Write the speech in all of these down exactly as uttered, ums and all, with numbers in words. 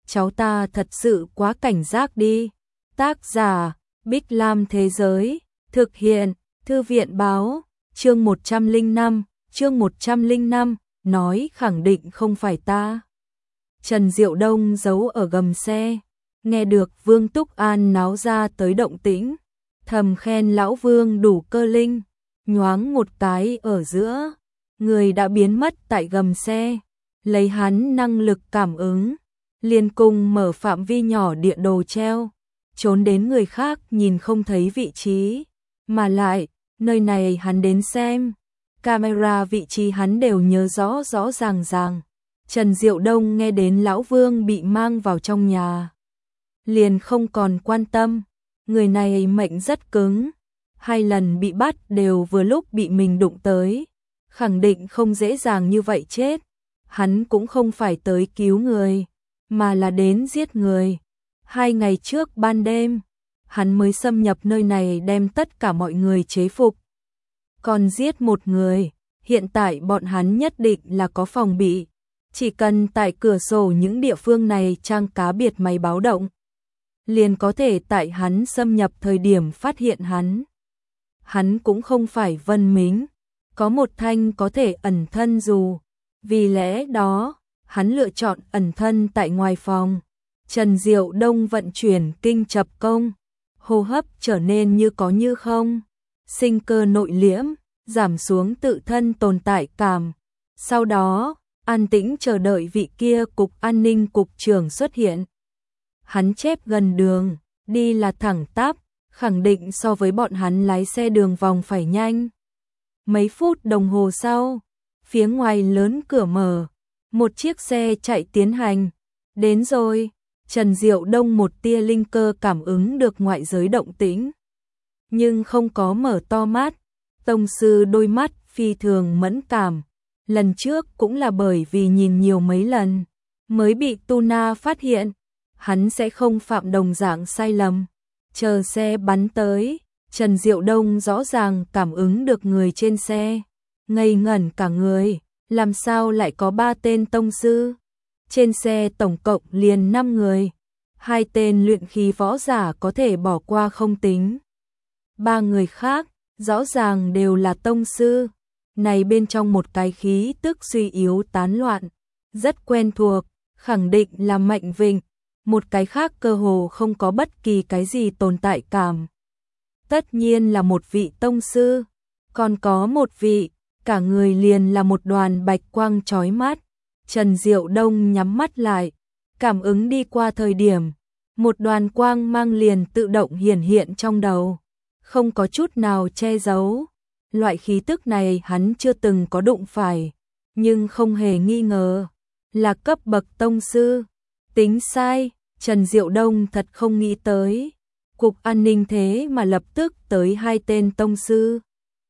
cháu ta thật sự quá cảnh giác đi. Tác giả, Bích Lam Thế Giới, thực hiện, Thư viện Báo, chương một trăm lẻ năm, chương một trăm lẻ năm, nói khẳng định không phải ta. Trần Diệu Đông giấu ở gầm xe, nghe được Vương Túc An náo ra tới động tĩnh, thầm khen lão Vương đủ cơ linh, nhoáng một cái ở giữa, người đã biến mất tại gầm xe, lấy hắn năng lực cảm ứng, liền cùng mở phạm vi nhỏ địa đồ treo, trốn đến người khác nhìn không thấy vị trí, mà lại, nơi này hắn đến xem, camera vị trí hắn đều nhớ rõ rõ ràng ràng. Trần Diệu Đông nghe đến lão Vương bị mang vào trong nhà, liền không còn quan tâm, người này mệnh rất cứng, hai lần bị bắt đều vừa lúc bị mình đụng tới, khẳng định không dễ dàng như vậy chết, hắn cũng không phải tới cứu người, mà là đến giết người. Hai ngày trước ban đêm, hắn mới xâm nhập nơi này đem tất cả mọi người chế phục, còn giết một người, hiện tại bọn hắn nhất định là có phòng bị. Chỉ cần tại cửa sổ những địa phương này trang cá biệt máy báo động, liền có thể tại hắn xâm nhập thời điểm phát hiện hắn. Hắn cũng không phải Vân Mính, có một thanh có thể ẩn thân dù, vì lẽ đó, hắn lựa chọn ẩn thân tại ngoài phòng. Trần Diệu Đông vận chuyển kinh chập công, hô hấp trở nên như có như không, sinh cơ nội liễm, giảm xuống tự thân tồn tại cảm. Sau đó, an tĩnh chờ đợi vị kia cục an ninh cục trưởng xuất hiện. Hắn chép gần đường, đi là thẳng tắp, khẳng định so với bọn hắn lái xe đường vòng phải nhanh. Mấy phút đồng hồ sau, phía ngoài lớn cửa mở, một chiếc xe chạy tiến hành. Đến rồi, Trần Diệu Đông một tia linh cơ cảm ứng được ngoại giới động tĩnh, nhưng không có mở to mắt. Tông sư đôi mắt phi thường mẫn cảm. Lần trước cũng là bởi vì nhìn nhiều mấy lần, mới bị Tuna phát hiện, hắn sẽ không phạm đồng dạng sai lầm. Chờ xe bắn tới, Trần Diệu Đông rõ ràng cảm ứng được người trên xe, ngây ngẩn cả người, làm sao lại có ba tên tông sư? Trên xe tổng cộng liền năm người, hai tên luyện khí võ giả có thể bỏ qua không tính. Ba người khác, rõ ràng đều là tông sư. Này bên trong một cái khí tức suy yếu tán loạn, rất quen thuộc, khẳng định là Mạnh Vịnh, một cái khác cơ hồ không có bất kỳ cái gì tồn tại cảm. Tất nhiên là một vị tông sư, còn có một vị, cả người liền là một đoàn bạch quang chói mắt. Trần Diệu Đông nhắm mắt lại, cảm ứng đi qua thời điểm, một đoàn quang mang liền tự động hiển hiện trong đầu, không có chút nào che giấu. Loại khí tức này hắn chưa từng có đụng phải, nhưng không hề nghi ngờ, là cấp bậc tông sư. Tính sai, Trần Diệu Đông thật không nghĩ tới, cục an ninh thế mà lập tức tới hai tên tông sư.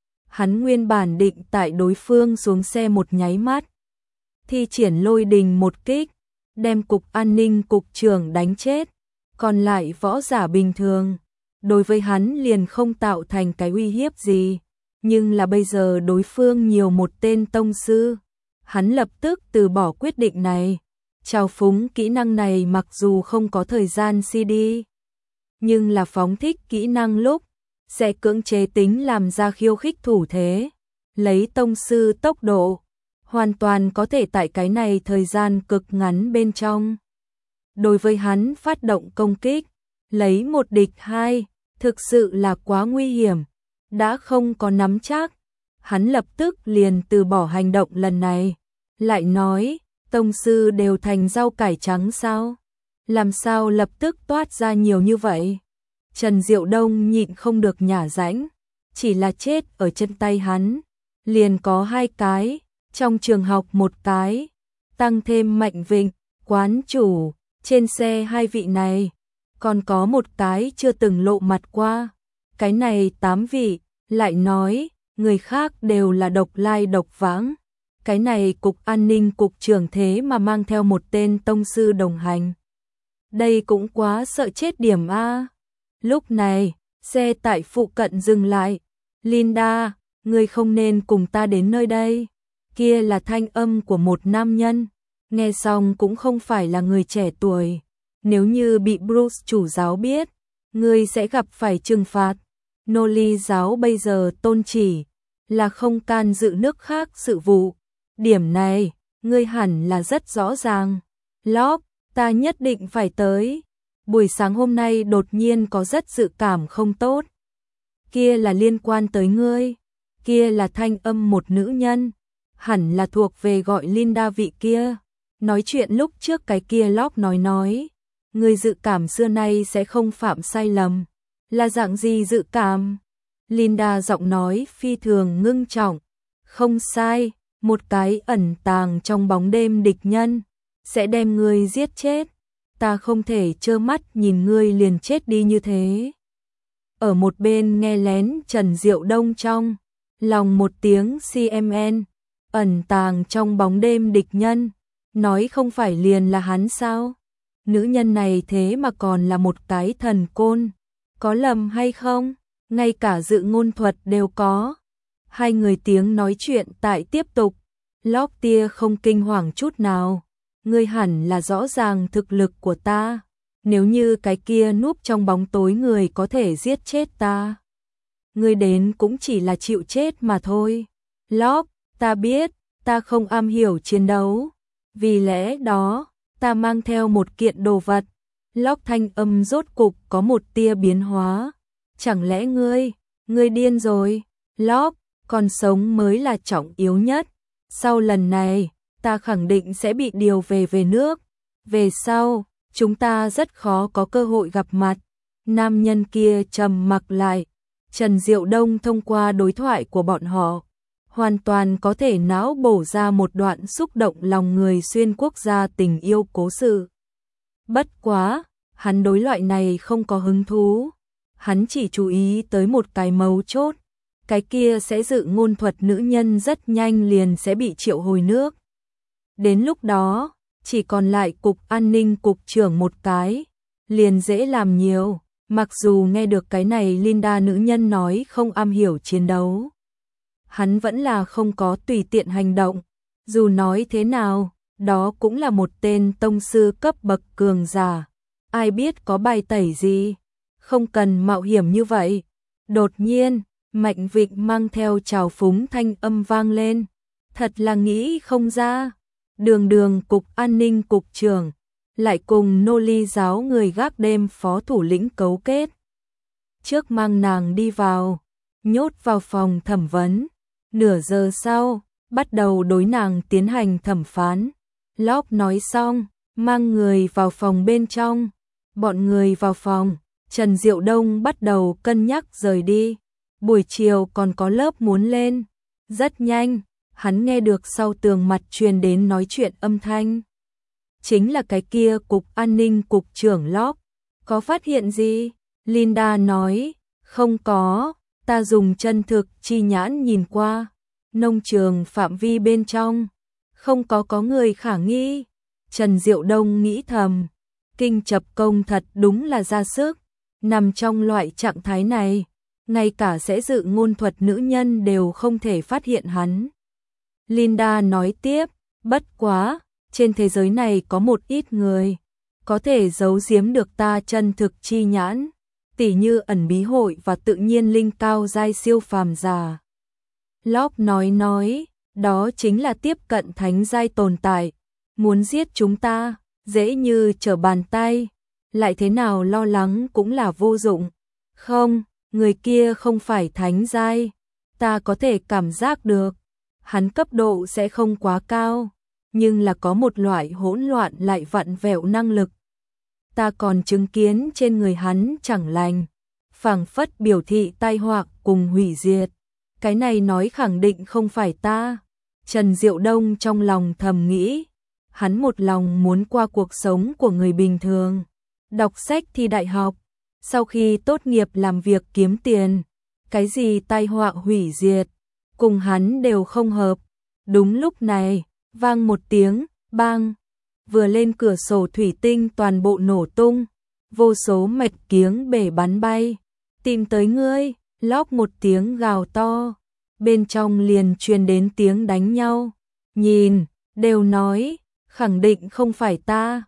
Hắn nguyên bản định tại đối phương xuống xe một nháy mắt, thi triển lôi đình một kích, đem cục an ninh cục trưởng đánh chết, còn lại võ giả bình thường, đối với hắn liền không tạo thành cái uy hiếp gì. Nhưng là bây giờ đối phương nhiều một tên tông sư, hắn lập tức từ bỏ quyết định này. Trào phúng kỹ năng này mặc dù không có thời gian xê đê, nhưng là phóng thích kỹ năng lúc, sẽ cưỡng chế tính làm ra khiêu khích thủ thế, lấy tông sư tốc độ, hoàn toàn có thể tại cái này thời gian cực ngắn bên trong. Đối với hắn phát động công kích, lấy một địch hai, thực sự là quá nguy hiểm. Đã không có nắm chắc, hắn lập tức liền từ bỏ hành động lần này. Lại nói, tông sư đều thành rau cải trắng sao? Làm sao lập tức toát ra nhiều như vậy? Trần Diệu Đông nhịn không được nhả rãnh, chỉ là chết ở chân tay hắn, liền có hai cái, trong trường học một cái, tăng thêm Mạnh Vịnh, quán chủ, trên xe hai vị này, còn có một cái chưa từng lộ mặt qua. Cái này tám vị, lại nói, người khác đều là độc lai độc vãng. Cái này cục an ninh cục trưởng thế mà mang theo một tên tông sư đồng hành. Đây cũng quá sợ chết điểm a. Lúc này, xe tại phụ cận dừng lại. Linda, ngươi không nên cùng ta đến nơi đây. Kia là thanh âm của một nam nhân. Nghe xong cũng không phải là người trẻ tuổi, Nếu như bị Bruce chủ giáo biết, ngươi sẽ gặp phải trừng phạt. Nô ly giáo bây giờ tôn chỉ là không can dự nước khác sự vụ. Điểm này, ngươi hẳn là rất rõ ràng. Locke, ta nhất định phải tới. Buổi sáng hôm nay đột nhiên có rất dự cảm không tốt. Kia là liên quan tới ngươi. Kia là thanh âm một nữ nhân. Hẳn là thuộc về gọi Linda vị kia. Nói chuyện lúc trước cái kia Locke nói nói. Ngươi dự cảm xưa nay sẽ không phạm sai lầm. Là dạng gì dự cảm? Linda giọng nói phi thường ngưng trọng. Không sai, một cái ẩn tàng trong bóng đêm địch nhân sẽ đem ngươi giết chết. Ta không thể trơ mắt nhìn ngươi liền chết đi như thế. Ở một bên nghe lén Trần Diệu Đông trong lòng một tiếng xê em en, ẩn tàng trong bóng đêm địch nhân, nói không phải liền là hắn sao? Nữ nhân này thế mà còn là một cái thần côn, có lầm hay không? Ngay cả dự ngôn thuật đều có. Hai người tiếng nói chuyện tại tiếp tục. Locke tia không kinh hoàng chút nào. Ngươi hẳn là rõ ràng thực lực của ta. Nếu như cái kia núp trong bóng tối người có thể giết chết ta, ngươi đến cũng chỉ là chịu chết mà thôi. Locke, ta biết, ta không am hiểu chiến đấu. Vì lẽ đó, ta mang theo một kiện đồ vật. Locke thanh âm rốt cục có một tia biến hóa. Chẳng lẽ ngươi, ngươi điên rồi? Locke, còn sống mới là trọng yếu nhất. Sau lần này, ta khẳng định sẽ bị điều về về nước. Về sau, chúng ta rất khó có cơ hội gặp mặt. Nam nhân kia trầm mặc lại. Trần Diệu Đông thông qua đối thoại của bọn họ, hoàn toàn có thể não bổ ra một đoạn xúc động lòng người xuyên quốc gia tình yêu cố sự. Bất quá, hắn đối loại này không có hứng thú. Hắn chỉ chú ý tới một cái mấu chốt. Cái kia sẽ dự ngôn thuật nữ nhân rất nhanh liền sẽ bị triệu hồi nước. Đến lúc đó, chỉ còn lại cục an ninh cục trưởng một cái. Liền dễ làm nhiều. Mặc dù nghe được cái này Linda nữ nhân nói không am hiểu chiến đấu, hắn vẫn là không có tùy tiện hành động. Dù nói thế nào, đó cũng là một tên tông sư cấp bậc cường giả. Ai biết có bài tẩy gì, không cần mạo hiểm như vậy. Đột nhiên, Mạnh Vịnh mang theo trào phúng thanh âm vang lên. Thật là nghĩ không ra. Đường đường cục an ninh cục trưởng lại cùng nô ly giáo người gác đêm phó thủ lĩnh cấu kết. Trước mang nàng đi vào, nhốt vào phòng thẩm vấn. Nửa giờ sau, bắt đầu đối nàng tiến hành thẩm phán. Locke nói xong, mang người vào phòng bên trong. Bọn người vào phòng, Trần Diệu Đông bắt đầu cân nhắc rời đi. Buổi chiều còn có lớp muốn lên. Rất nhanh, hắn nghe được sau tường mặt truyền đến nói chuyện âm thanh. Chính là cái kia cục an ninh cục trưởng Locke. Có phát hiện gì? Linda nói, không có, ta dùng chân thực chi nhãn nhìn qua. Nông trường phạm vi bên trong, không có có người khả nghi. Trần Diệu Đông nghĩ thầm, kinh chập công thật đúng là ra sức. Nằm trong loại trạng thái này, ngay cả sẽ dự ngôn thuật nữ nhân đều không thể phát hiện hắn. Linda nói tiếp, bất quá, trên thế giới này có một ít người có thể giấu giếm được ta chân thực chi nhãn, tỉ như ẩn bí hội và tự nhiên linh cao giai siêu phàm giả. Locke nói nói, đó chính là tiếp cận thánh giai tồn tại, muốn giết chúng ta, dễ như trở bàn tay, lại thế nào lo lắng cũng là vô dụng. Không, người kia không phải thánh giai, ta có thể cảm giác được, hắn cấp độ sẽ không quá cao, nhưng là có một loại hỗn loạn lại vặn vẹo năng lực. Ta còn chứng kiến trên người hắn chẳng lành, phảng phất biểu thị tai họa cùng hủy diệt. Cái này nói khẳng định không phải ta. Trần Diệu Đông trong lòng thầm nghĩ, hắn một lòng muốn qua cuộc sống của người bình thường, đọc sách thi đại học, sau khi tốt nghiệp làm việc kiếm tiền, cái gì tai họa hủy diệt, cùng hắn đều không hợp. Đúng lúc này, vang một tiếng, bang, vừa lên cửa sổ thủy tinh toàn bộ nổ tung, vô số mạch kiếng bể bắn bay. Tìm tới ngươi, Locke một tiếng gào to, bên trong liền truyền đến tiếng đánh nhau. Nhìn, đều nói, khẳng định không phải ta.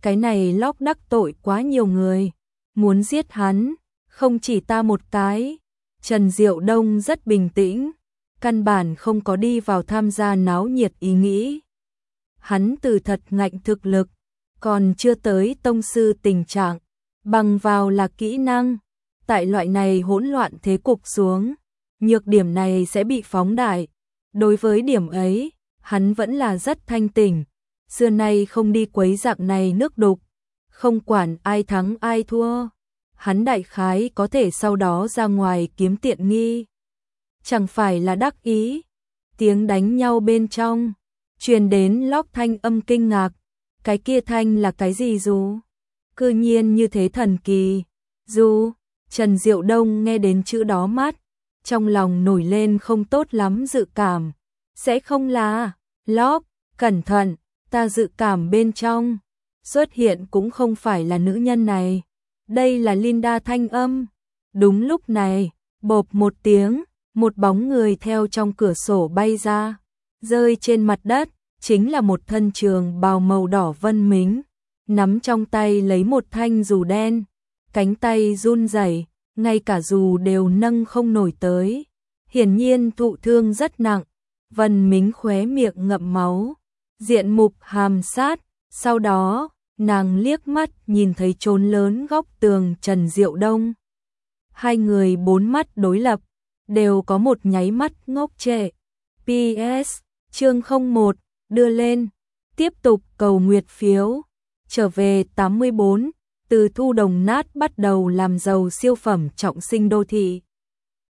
cái này Locke đắc tội quá nhiều người, muốn giết hắn, không chỉ ta một cái. Trần Diệu Đông rất bình tĩnh, căn bản không có đi vào tham gia náo nhiệt ý nghĩ. Hắn từ thật ngạnh thực lực, còn chưa tới tông sư tình trạng, bằng vào là kỹ năng. Tại loại này hỗn loạn thế cục xuống, nhược điểm này sẽ bị phóng đại. Đối với điểm ấy, hắn vẫn là rất thanh tỉnh, xưa nay không đi quấy dạng này nước đục, không quản ai thắng ai thua. Hắn đại khái có thể sau đó ra ngoài kiếm tiện nghi. Chẳng phải là đắc ý. Tiếng đánh nhau bên trong truyền đến Locke thanh âm kinh ngạc. Cái kia thanh là cái gì dù? Cư nhiên như thế thần kỳ. Dù, Trần Diệu Đông nghe đến chữ đó mắt, trong lòng nổi lên không tốt lắm dự cảm. Sẽ không là, Locke, cẩn thận, ta dự cảm bên trong xuất hiện cũng không phải là nữ nhân này. Đây là Linda thanh âm. Đúng lúc này, bộp một tiếng, một bóng người theo trong cửa sổ bay ra, rơi trên mặt đất, chính là một thân trường bào màu đỏ Vân Mính, nắm trong tay lấy một thanh dù đen, cánh tay run rẩy, ngay cả dù đều nâng không nổi tới, hiển nhiên thụ thương rất nặng. Vân Mính khóe miệng ngậm máu, diện mục hàm sát, sau đó nàng liếc mắt nhìn thấy chốn lớn góc tường Trần Diệu Đông. Hai người bốn mắt đối lập, đều có một nháy mắt ngốc trệ. pê ét chương không một, đưa lên, tiếp tục cầu nguyệt phiếu. Trở về tám mươi bốn, từ thu đồng nát bắt đầu làm giàu siêu phẩm trọng sinh đô thị.